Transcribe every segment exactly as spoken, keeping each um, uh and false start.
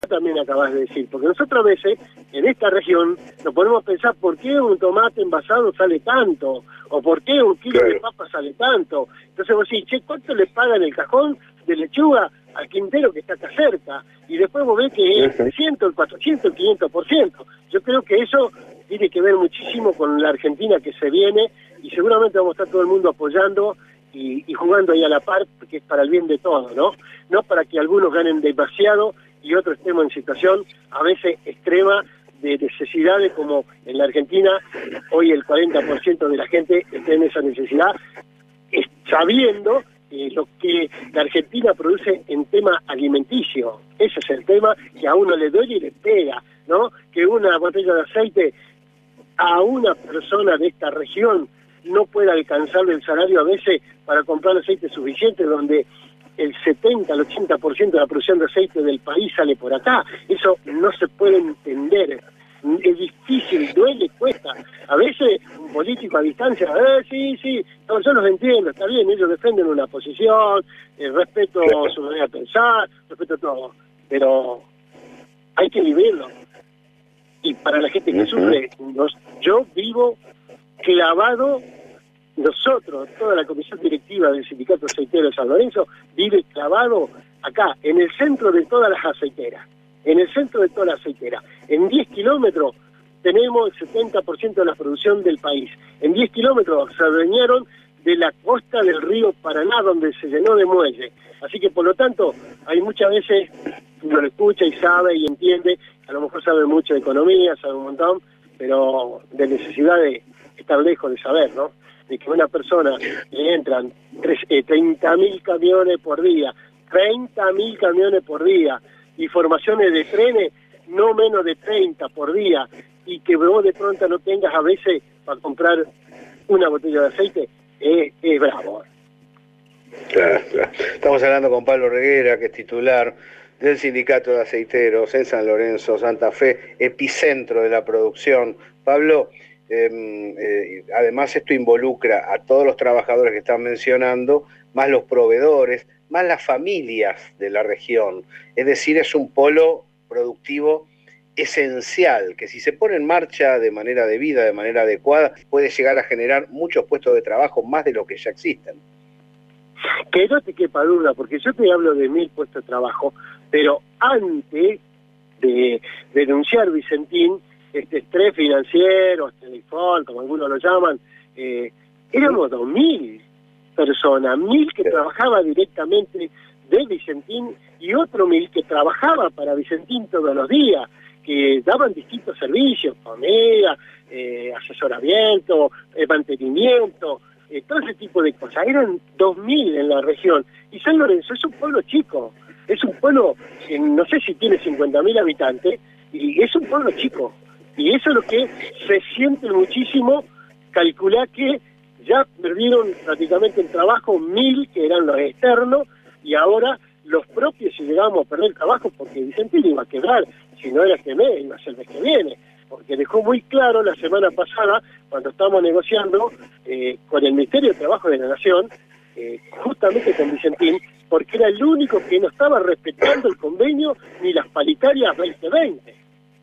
también acabas de decir, porque nosotros a veces en esta región nos ponemos a pensar por qué un tomate envasado sale tanto, o por qué un kilo claro. de papa sale tanto. Entonces vos decís, che, ¿cuánto le pagan el cajón de lechuga al quintero que está acá cerca? Y después vos ves que es trescientos, el cuatrocientos, el quinientos por ciento. Yo creo que eso tiene que ver muchísimo con la Argentina que se viene, y seguramente vamos a estar todo el mundo apoyando y, y jugando ahí a la par, porque es para el bien de todos, ¿no? No para que algunos ganen demasiado y otros estemos en situación a veces extrema de necesidades, como en la Argentina hoy el cuarenta por ciento de la gente está en esa necesidad, sabiendo eh, lo que la Argentina produce en tema alimenticio. Ese es el tema que a uno le duele y le pega, ¿no? Que una botella de aceite a una persona de esta región no pueda alcanzarle el salario a veces para comprar aceite suficiente, donde el setenta, el ochenta por ciento de la producción de aceite del país sale por acá. Eso no se puede entender. Es difícil, duele, cuesta. A veces un político a distancia, eh, sí, sí, no, yo los entiendo, está bien, ellos defienden una posición, eh, respeto su manera de pensar, respeto todo, pero hay que vivirlo. Y para la gente que sufre, nos, yo vivo clavado, nosotros, toda la comisión directiva del Sindicato Aceitero de San Lorenzo, vive clavado acá, en el centro de todas las aceiteras, en el centro de todas las aceiteras. En diez kilómetros tenemos el setenta por ciento de la producción del país. En diez kilómetros se adueñaron de la costa del río Paraná, donde se llenó de muelle. Así que, por lo tanto, hay muchas veces uno lo escucha y sabe y entiende, a lo mejor sabe mucho de economía, sabe un montón, pero de necesidad de estar lejos de saber, ¿no? De que una persona le entran eh, treinta mil camiones por día, treinta mil camiones por día, y formaciones de trenes no menos de treinta por día, y que vos de pronto no tengas a veces para comprar una botella de aceite, es, es bravo. Claro, claro. Estamos hablando con Pablo Reguera, que es titular del Sindicato de Aceiteros en San Lorenzo, Santa Fe, epicentro de la producción. Pablo, eh, eh, además esto involucra a todos los trabajadores que están mencionando, más los proveedores, más las familias de la región. Es decir, es un polo productivo esencial, que si se pone en marcha de manera debida, de manera adecuada, puede llegar a generar muchos puestos de trabajo, más de los que ya existen. Que no te quepa duda, porque yo te hablo de mil puestos de trabajo, pero antes de denunciar Vicentín, este estrés financiero, este default, como algunos lo llaman, eh, éramos dos mil personas, mil que trabajaban directamente de Vicentín y otro mil que trabajaba para Vicentín todos los días, que daban distintos servicios, comida, eh, asesoramiento, eh, mantenimiento, eh, todo ese tipo de cosas. Eran dos mil en la región. Y San Lorenzo es un pueblo chico, es un pueblo que no sé si tiene cincuenta mil habitantes, y es un pueblo chico. Y eso es lo que se siente muchísimo. Calculá que ya perdieron prácticamente el trabajo mil, que eran los externos, y ahora los propios, si llegamos a perder el trabajo, porque Vicentín iba a quebrar, si no era este mes, iba a ser el mes que viene, porque dejó muy claro la semana pasada, cuando estábamos negociando eh, con el Ministerio de Trabajo de la Nación, eh, justamente con Vicentín, porque era el único que no estaba respetando el convenio ni las paritarias veinte veinte.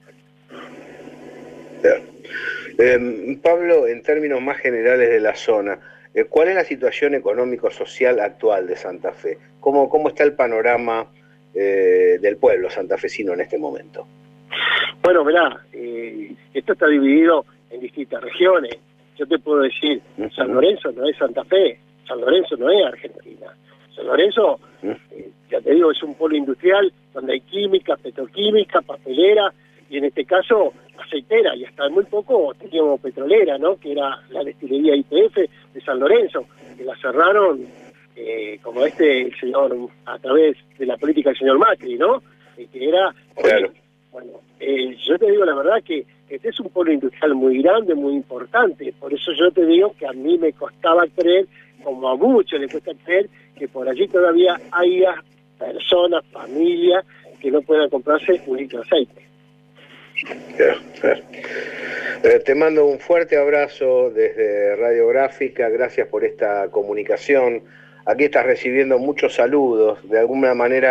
Eh, Pablo, en términos más generales de la zona, eh, ¿cuál es la situación económico-social actual de Santa Fe? ¿Cómo, cómo está el panorama eh, del pueblo santafesino en este momento? Bueno, mirá, eh, esto está dividido en distintas regiones. Yo te puedo decir, uh-huh. San Lorenzo no es Santa Fe, San Lorenzo no es Argentina. San Lorenzo, eh, ya te digo, es un polo industrial donde hay química, petroquímica, papelera, y en este caso aceitera, y hasta muy poco teníamos petrolera, ¿no? Que era la destilería I P F de San Lorenzo, que la cerraron eh, como este el señor, a través de la política del señor Macri, ¿no? Eh, que era... Claro. Bueno, eh, yo te digo la verdad que este es un polo industrial muy grande, muy importante, por eso yo te digo que a mí me costaba creer, como a muchos les cuesta creer, que por allí todavía haya personas, familias, que no puedan comprarse un litro de aceite. Claro, claro. Eh, te mando un fuerte abrazo desde Radiográfica, gracias por esta comunicación. Aquí estás recibiendo muchos saludos, de alguna manera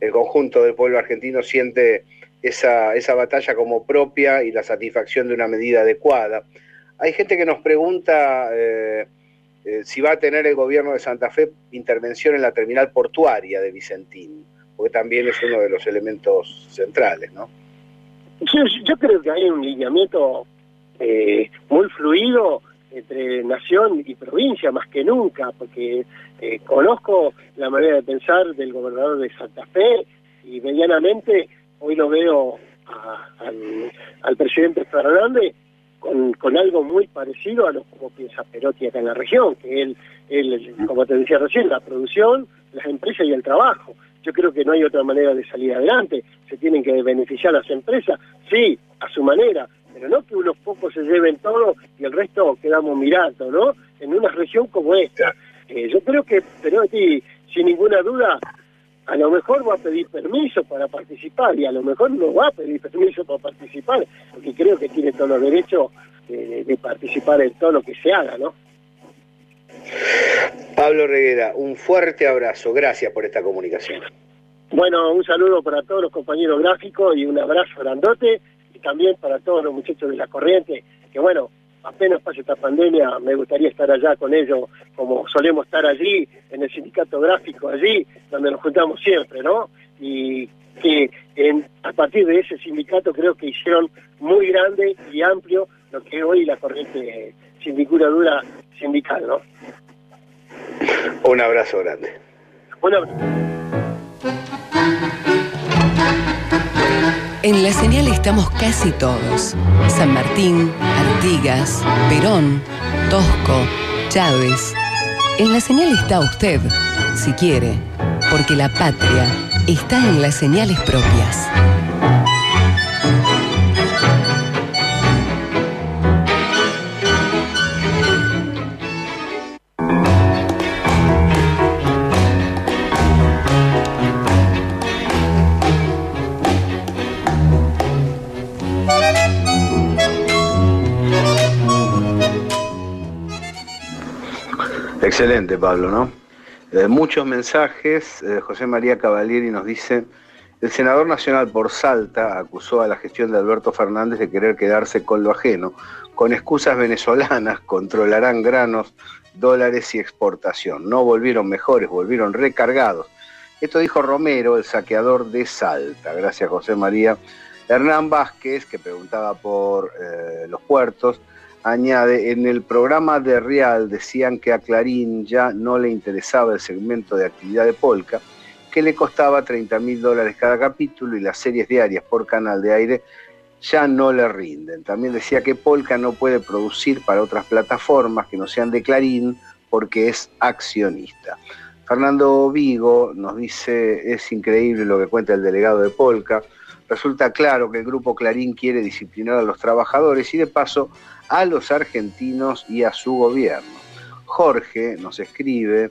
el conjunto del pueblo argentino siente esa, esa batalla como propia y la satisfacción de una medida adecuada. Hay gente que nos pregunta eh, eh, si va a tener el gobierno de Santa Fe intervención en la terminal portuaria de Vicentín, porque también es uno de los elementos centrales, ¿no? Yo, yo creo que hay un lineamiento eh, muy fluido entre nación y provincia, más que nunca, porque eh, conozco la manera de pensar del gobernador de Santa Fe y medianamente hoy lo veo a, al, al presidente Fernández con, con algo muy parecido a lo como piensa Perotti acá en la región, que él, él, como te decía recién, la producción, las empresas y el trabajo. Yo creo que no hay otra manera de salir adelante. Se tienen que beneficiar las empresas, sí, a su manera, pero no que unos pocos se lleven todo y el resto quedamos mirando, ¿no? En una región como esta. Eh, yo creo que Perotti, sin ninguna duda, a lo mejor va a pedir permiso para participar y a lo mejor no va a pedir permiso para participar, porque creo que tiene todos los derechos de, de participar en todo lo que se haga, ¿no? Pablo Reguera, un fuerte abrazo, gracias por esta comunicación. Bueno, un saludo para todos los compañeros gráficos y un abrazo grandote, y también para todos los muchachos de La Corriente, que bueno, apenas pase esta pandemia, me gustaría estar allá con ellos, como solemos estar allí, en el sindicato gráfico allí, donde nos juntamos siempre, ¿no? Y que en, a partir de ese sindicato creo que hicieron muy grande y amplio lo que hoy La Corriente, sin ninguna duda, sindical, ¿no? Un abrazo grande. Un abrazo. En La Señal estamos casi todos. San Martín, Artigas, Perón, Tosco, Chávez. En La Señal está usted, si quiere, porque la patria está en las señales propias. Excelente, Pablo, ¿no? Eh, muchos mensajes. eh, José María Cavalieri nos dice: el senador nacional por Salta acusó a la gestión de Alberto Fernández de querer quedarse con lo ajeno, con excusas venezolanas, controlarán granos, dólares y exportación. No volvieron mejores, volvieron recargados. Esto dijo Romero, el saqueador de Salta. Gracias, José María. Hernán Vázquez, que preguntaba por eh, los puertos, añade: en el programa de Real decían que a Clarín ya no le interesaba el segmento de actividad de Polka, que le costaba treinta mil dólares cada capítulo y las series diarias por canal de aire ya no le rinden. También decía que Polka no puede producir para otras plataformas que no sean de Clarín porque es accionista. Fernando Vigo nos dice: es increíble lo que cuenta el delegado de Polka. Resulta claro que el grupo Clarín quiere disciplinar a los trabajadores y de paso a los argentinos y a su gobierno. Jorge nos escribe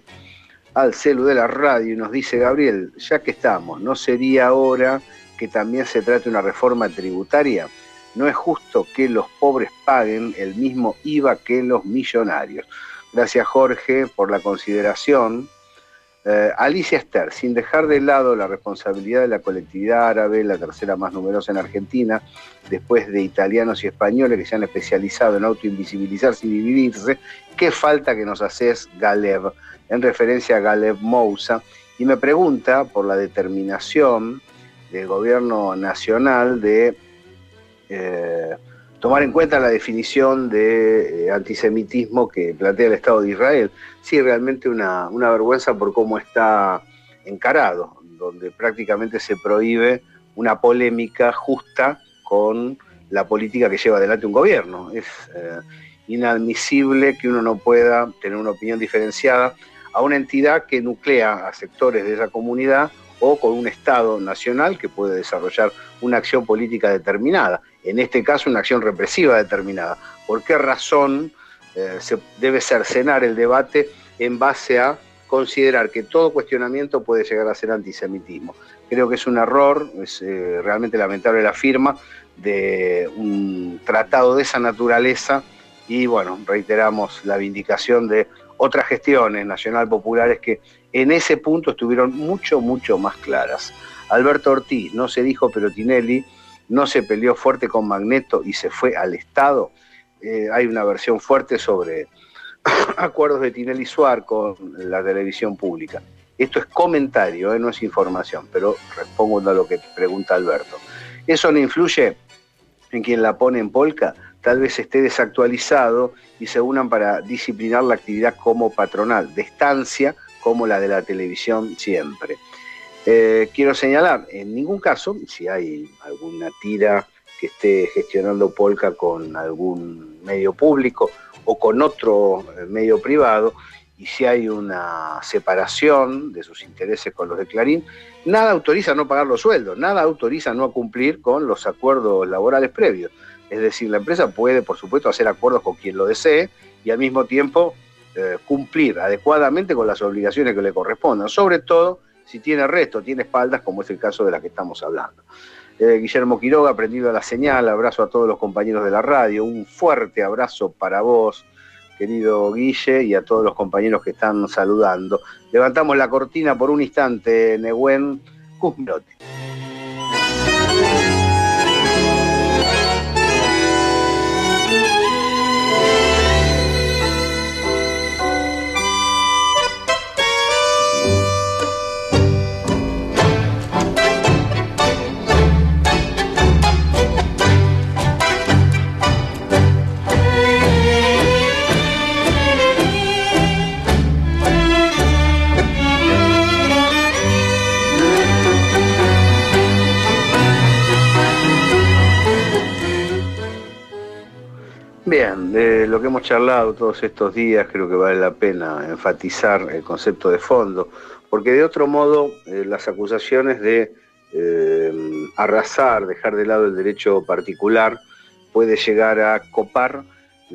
al celu de la radio y nos dice: Gabriel, ya que estamos, ¿no sería hora que también se trate una reforma tributaria? No es justo que los pobres paguen el mismo I V A que los millonarios. Gracias, Jorge, por la consideración. Eh, Alicia Esther: sin dejar de lado la responsabilidad de la colectividad árabe, la tercera más numerosa en Argentina, después de italianos y españoles que se han especializado en autoinvisibilizarse y dividirse, ¿qué falta que nos haces, Galev? En referencia a Galev Moussa, y me pregunta por la determinación del gobierno nacional de eh, tomar en cuenta la definición de eh, antisemitismo que plantea el Estado de Israel. Sí, realmente una, una vergüenza por cómo está encarado, donde prácticamente se prohíbe una polémica justa con la política que lleva adelante un gobierno. Es eh, inadmisible que uno no pueda tener una opinión diferenciada a una entidad que nuclea a sectores de esa comunidad o con un Estado nacional que puede desarrollar una acción política determinada, en este caso una acción represiva determinada. ¿Por qué razón eh, se debe cercenar el debate en base a considerar que todo cuestionamiento puede llegar a ser antisemitismo? Creo que es un error, es eh, realmente lamentable la firma de un tratado de esa naturaleza y bueno, reiteramos la vindicación de otras gestiones nacional populares que en ese punto estuvieron mucho, mucho más claras. Alberto Ortiz, no se dijo, pero Tinelli no se peleó fuerte con Magneto y se fue al Estado. Eh, hay una versión fuerte sobre acuerdos de Tinelli Suar con la televisión pública. Esto es comentario, eh, no es información, pero respondo a lo que pregunta Alberto. ¿Eso no influye en quien la pone en polka? Tal vez esté desactualizado y se unan para disciplinar la actividad como patronal, de estancia como la de la televisión siempre. Eh, quiero señalar, en ningún caso, si hay alguna tira que esté gestionando polka con algún medio público o con otro medio privado, y si hay una separación de sus intereses con los de Clarín, nada autoriza no pagar los sueldos, nada autoriza no cumplir con los acuerdos laborales previos. Es decir, la empresa puede, por supuesto, hacer acuerdos con quien lo desee y al mismo tiempo eh, cumplir adecuadamente con las obligaciones que le correspondan, sobre todo si tiene resto, tiene espaldas, como es el caso de la que estamos hablando. Eh, Guillermo Quiroga, prendido a la señal, abrazo a todos los compañeros de la radio, un fuerte abrazo para vos, querido Guille, y a todos los compañeros que están saludando. Levantamos la cortina por un instante, Nehuen Cusmirote. Bien, de lo que hemos charlado todos estos días, creo que vale la pena enfatizar el concepto de fondo, porque de otro modo eh, las acusaciones de eh, arrasar, dejar de lado el derecho particular, puede llegar a copar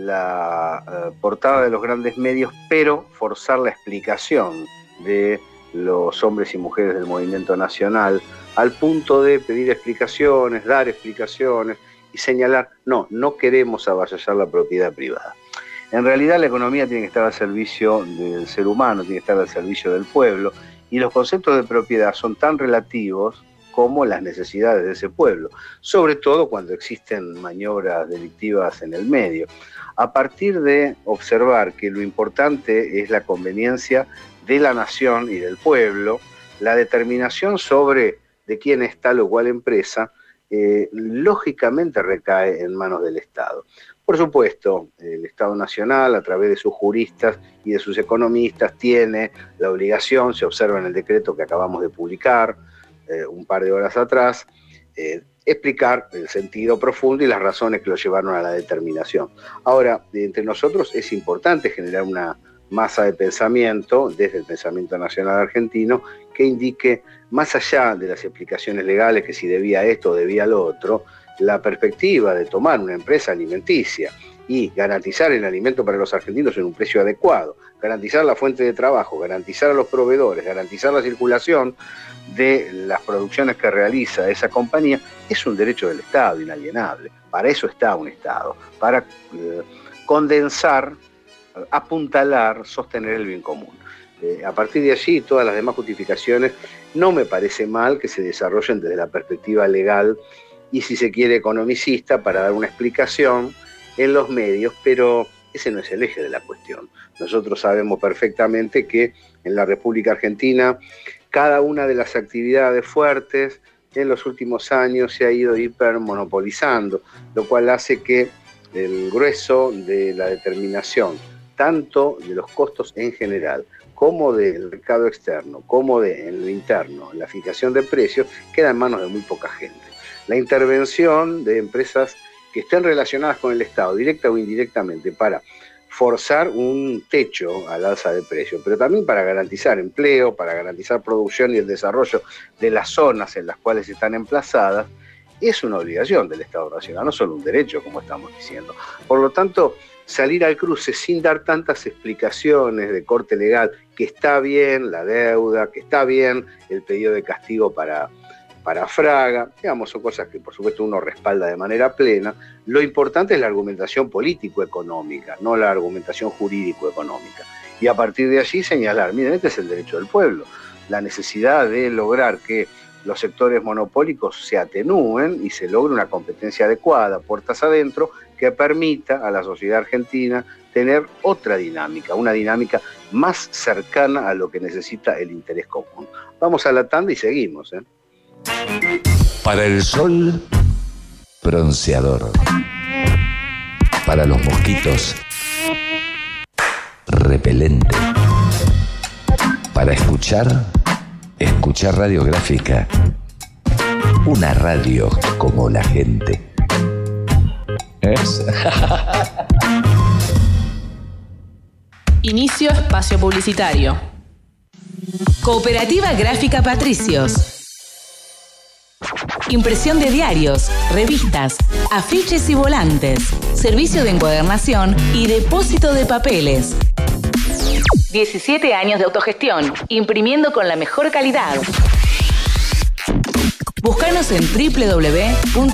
la eh, portada de los grandes medios, pero forzar la explicación de los hombres y mujeres del movimiento nacional, al punto de pedir explicaciones, dar explicaciones, y señalar, no, no queremos avasallar la propiedad privada. En realidad la economía tiene que estar al servicio del ser humano, tiene que estar al servicio del pueblo, y los conceptos de propiedad son tan relativos como las necesidades de ese pueblo, sobre todo cuando existen maniobras delictivas en el medio. A partir de observar que lo importante es la conveniencia de la nación y del pueblo, la determinación sobre de quién es tal o cual empresa, Eh, lógicamente recae en manos del Estado. Por supuesto, el Estado Nacional, a través de sus juristas y de sus economistas, tiene la obligación, se observa en el decreto que acabamos de publicar eh, un par de horas atrás, eh, explicar el sentido profundo y las razones que lo llevaron a la determinación. Ahora, entre nosotros es importante generar una masa de pensamiento, desde el pensamiento nacional argentino, que indique, más allá de las explicaciones legales, que si debía esto o debía lo otro, la perspectiva de tomar una empresa alimenticia y garantizar el alimento para los argentinos en un precio adecuado, garantizar la fuente de trabajo, garantizar a los proveedores, garantizar la circulación de las producciones que realiza esa compañía, es un derecho del Estado inalienable. Para eso está un Estado, para eh, condensar, apuntalar, sostener el bien común. Eh, a partir de allí, todas las demás justificaciones no me parece mal que se desarrollen desde la perspectiva legal y, si se quiere, economicista, para dar una explicación en los medios, pero ese no es el eje de la cuestión. Nosotros sabemos perfectamente que en la República Argentina cada una de las actividades fuertes en los últimos años se ha ido hipermonopolizando, lo cual hace que el grueso de la determinación, tanto de los costos en general, como del mercado externo, como de en lo interno, la fijación de precios, queda en manos de muy poca gente. La intervención de empresas que estén relacionadas con el Estado, directa o indirectamente, para forzar un techo al alza de precios, pero también para garantizar empleo, para garantizar producción y el desarrollo de las zonas en las cuales están emplazadas, es una obligación del Estado Nacional, no solo un derecho, como estamos diciendo. Por lo tanto, salir al cruce sin dar tantas explicaciones de corte legal, que está bien la deuda, que está bien el pedido de castigo para, para Fraga, digamos, son cosas que por supuesto uno respalda de manera plena. Lo importante es la argumentación político-económica, no la argumentación jurídico-económica. Y a partir de allí señalar, miren, este es el derecho del pueblo, la necesidad de lograr que los sectores monopólicos se atenúen y se logre una competencia adecuada, puertas adentro, que permita a la sociedad argentina tener otra dinámica, una dinámica más cercana a lo que necesita el interés común. Vamos a la tanda y seguimos, ¿eh? Para el sol, bronceador. Para los mosquitos, repelente. Para escuchar, escuchar radiográfica. Una radio como la gente. ¿Es? Inicio espacio publicitario. Cooperativa Gráfica Patricios. Impresión de diarios, revistas, afiches y volantes. Servicio de encuadernación y depósito de papeles. diecisiete años de autogestión, imprimiendo con la mejor calidad. Búscanos en doble u doble u doble u punto